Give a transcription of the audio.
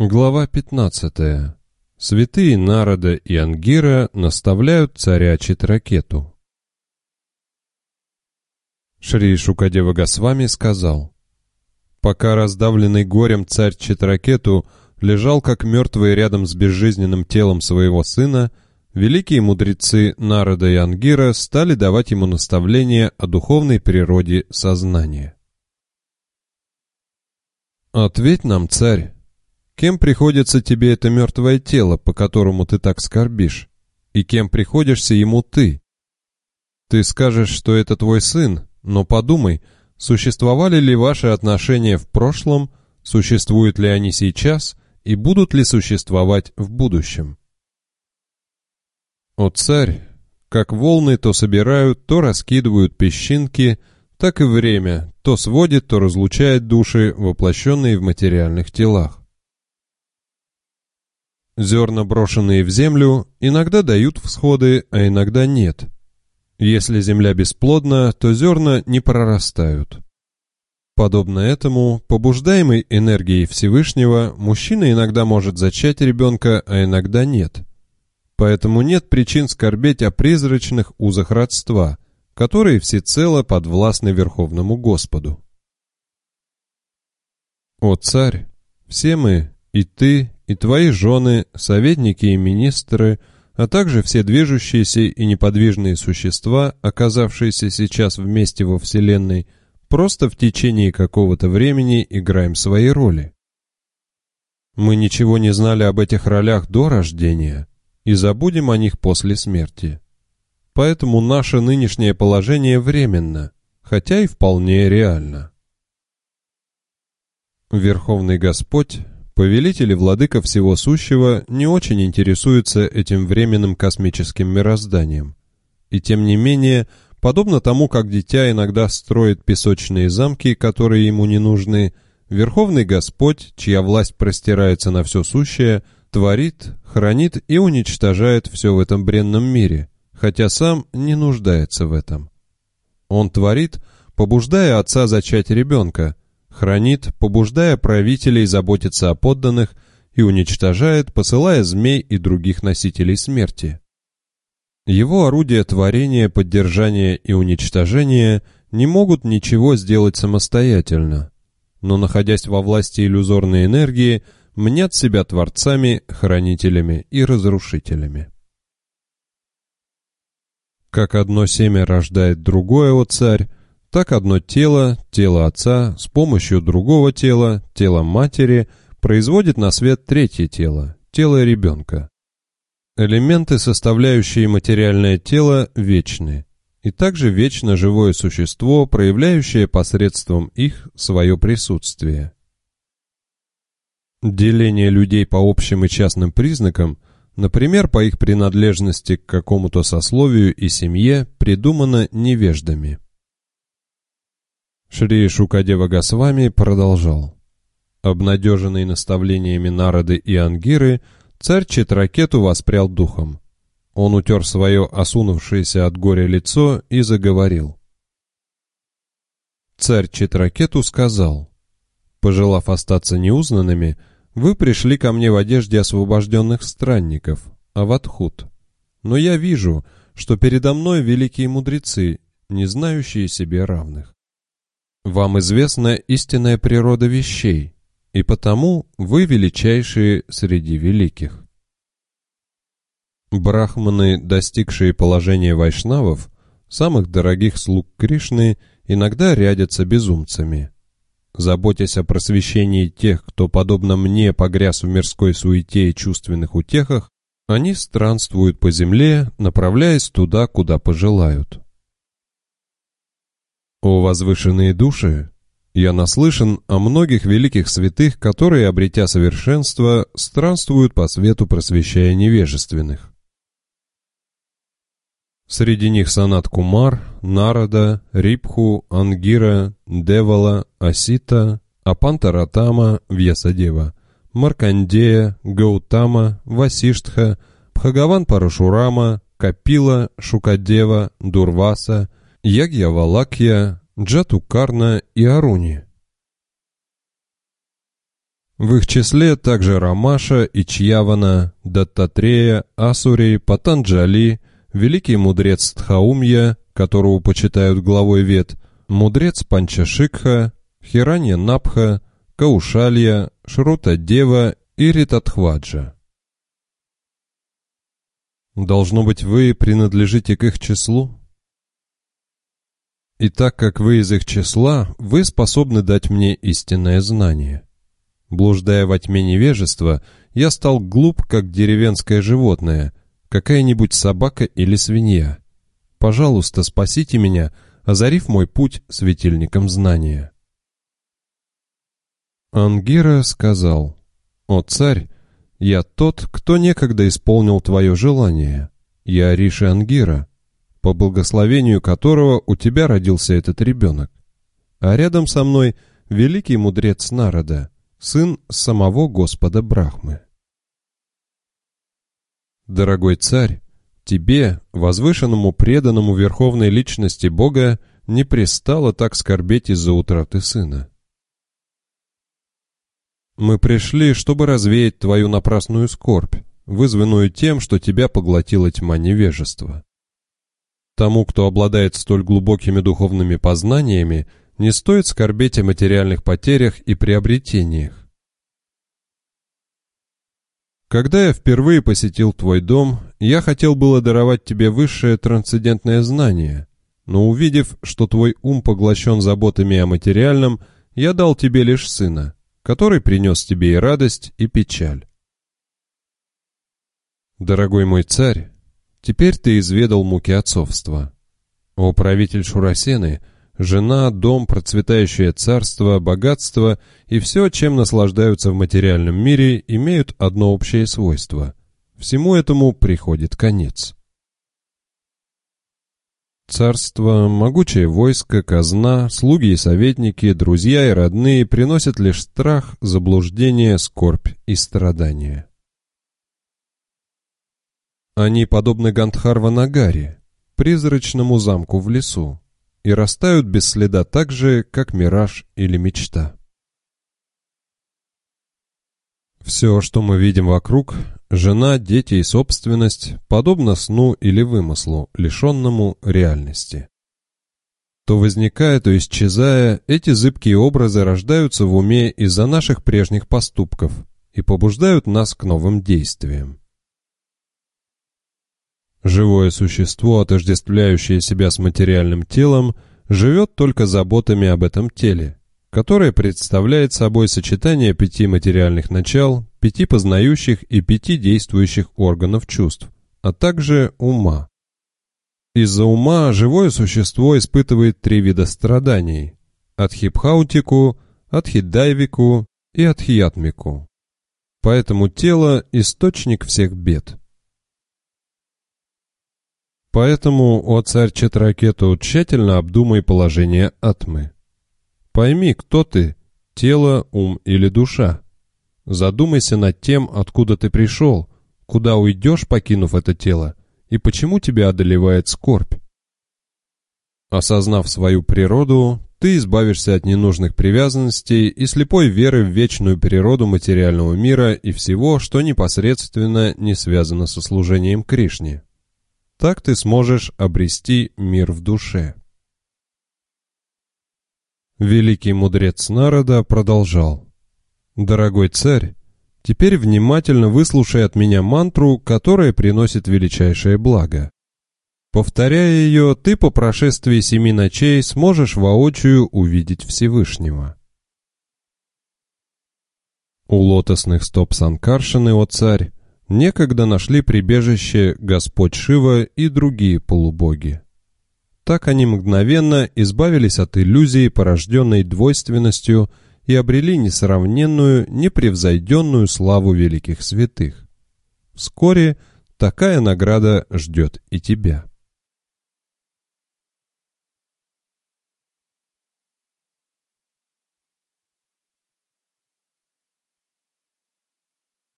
Глава 15. Святые Нарада и Ангира наставляют царя Читракету. Шри Шукадева Госвами сказал: «Пока раздавленный горем царь Читракету лежал как мертвый рядом с безжизненным телом своего сына, великие мудрецы Нарада и Ангира стали давать ему наставления о духовной природе сознания. Ответь нам, царь, кем приходится тебе это мертвое тело, по которому ты так скорбишь, и кем приходишься ему ты? Ты скажешь, что это твой сын, но подумай, существовали ли ваши отношения в прошлом, существуют ли они сейчас и будут ли существовать в будущем? О царь, как волны то собирают, то раскидывают песчинки, так и время то сводит, то разлучает души, воплощенные в материальных телах. Зерна, брошенные в землю, иногда дают всходы, а иногда нет. Если земля бесплодна, то зерна не прорастают. Подобно этому, побуждаемый энергией Всевышнего, мужчина иногда может зачать ребенка, а иногда нет. Поэтому нет причин скорбеть о призрачных узах родства, которые всецело подвластны Верховному Господу. О царь, все мы, и ты, и твои жены, советники и министры, а также все движущиеся и неподвижные существа, оказавшиеся сейчас вместе во Вселенной, просто в течение какого-то времени играем свои роли. Мы ничего не знали об этих ролях до рождения и забудем о них после смерти. Поэтому наше нынешнее положение временно, хотя и вполне реально. Верховный Господь, повелитель и владыка всего сущего, не очень интересуется этим временным космическим мирозданием. И тем не менее, подобно тому, как дитя иногда строит песочные замки, которые ему не нужны, Верховный Господь, чья власть простирается на все сущее, творит, хранит и уничтожает все в этом бренном мире, хотя сам не нуждается в этом. Он творит, побуждая отца зачать ребенка, хранит, побуждая правителей заботиться о подданных, и уничтожает, посылая змей и других носителей смерти. Его орудия творения, поддержания и уничтожения не могут ничего сделать самостоятельно, но, находясь во власти иллюзорной энергии, мнят себя творцами, хранителями и разрушителями. Как одно семя рождает другое, о царь, так одно тело, тело отца, с помощью другого тела, тела матери, производит на свет третье тело, тело ребенка. Элементы, составляющие материальное тело, вечны, и также вечно живое существо, проявляющее посредством их свое присутствие. Деление людей по общим и частным признакам, например, по их принадлежности к какому-то сословию и семье, придумано невеждами. Шри Шукадева Госвами продолжал. Обнадеженный наставлениями Нарады и Ангиры, царь Читракету воспрял духом. Он утер свое осунувшееся от горя лицо и заговорил. Царь Читракету сказал: «Пожелав остаться неузнанными, вы пришли ко мне в одежде освобожденных странников, аватхут. Но я вижу, что передо мной великие мудрецы, не знающие себе равных. Вам известна истинная природа вещей, и потому вы величайшие среди великих. Брахманы, достигшие положения вайшнавов, самых дорогих слуг Кришны, иногда рядятся безумцами. Заботясь о просвещении тех, кто, подобно мне, погряз в мирской суете и чувственных утехах, они странствуют по земле, направляясь туда, куда пожелают. О возвышенные души! Я наслышан о многих великих святых, которые, обретя совершенство, странствуют по свету, просвещая невежественных. Среди них Санат Кумар, Нарада, Рипху, Ангира, Девала, Асита, Апантаратама, Вьясадева, Маркандея, Гаутама, Васиштха, Бхагаван Парашурама, Капила, Шукадева, Дурваса, Ягьявалакья, Джатукарна и Аруни. В их числе также Рамаша, Ичьявана, Даттатрея, Асури, Патанджали, великий мудрец Тхаумья, которого почитают главой Вед, мудрец Панчашикха, Хиранья Напха, Каушалья, Шрута-дева и Ритатхваджа. Должно быть, вы принадлежите к их числу? И так как вы из их числа, вы способны дать мне истинное знание. Блуждая во тьме невежества, я стал глуп, как деревенское животное, какая-нибудь собака или свинья. Пожалуйста, спасите меня, озарив мой путь светильником знания. Ангира сказал: «О царь, я тот, кто некогда исполнил твое желание. Я Риши Ангира, по благословению которого у тебя родился этот ребенок. А рядом со мной великий мудрец Нарада, сын самого Господа Брахмы. Дорогой царь, тебе, возвышенному преданному верховной личности Бога, не пристало так скорбеть из-за утраты сына. Мы пришли, чтобы развеять твою напрасную скорбь, вызванную тем, что тебя поглотила тьма невежества. Тому, кто обладает столь глубокими духовными познаниями, не стоит скорбеть о материальных потерях и приобретениях. Когда я впервые посетил твой дом, я хотел было даровать тебе высшее трансцендентное знание, но увидев, что твой ум поглощен заботами о материальном, я дал тебе лишь сына, который принес тебе и радость, и печаль. Дорогой мой царь, теперь ты изведал муки отцовства. О правитель Шурасены, жена, дом, процветающее царство, богатство и все, чем наслаждаются в материальном мире, имеют одно общее свойство. Всему этому приходит конец. Царство, могучее войско, казна, слуги и советники, друзья и родные приносят лишь страх, заблуждение, скорбь и страдания. Они подобны Гандхарва-Нагаре, призрачному замку в лесу, и растают без следа так же, как мираж или мечта. Все, что мы видим вокруг, жена, дети и собственность, подобно сну или вымыслу, лишенному реальности. То возникая, то исчезая, эти зыбкие образы рождаются в уме из-за наших прежних поступков и побуждают нас к новым действиям. Живое существо, отождествляющее себя с материальным телом, живет только заботами об этом теле, которое представляет собой сочетание 5 материальных начал, 5 познающих и 5 действующих органов чувств, а также ума. Из-за ума живое существо испытывает 3 вида страданий – адхипхаутику, адхидайвику и адхиятмику. Поэтому тело – источник всех бед. Поэтому, о царь Читракету, тщательно обдумай положение атмы. Пойми, кто ты – тело, ум или душа. Задумайся над тем, откуда ты пришел, куда уйдешь, покинув это тело, и почему тебя одолевает скорбь. Осознав свою природу, ты избавишься от ненужных привязанностей и слепой веры в вечную природу материального мира и всего, что непосредственно не связано со служением Кришне. Так ты сможешь обрести мир в душе. Великий мудрец Нарада продолжал: «Дорогой царь, теперь внимательно выслушай от меня мантру, которая приносит величайшее благо. Повторяя ее, ты по прошествии 7 ночей сможешь воочию увидеть Всевышнего». У лотосных стоп Санкаршаны, о царь, некогда нашли прибежище Господь Шива и другие полубоги. Так они мгновенно избавились от иллюзии, порожденной двойственностью, и обрели несравненную, непревзойденную славу великих святых. Вскоре такая награда ждет и тебя.